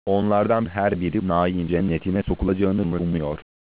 Onlardan her biri Naim cennetine sokulacağını mı umuyor?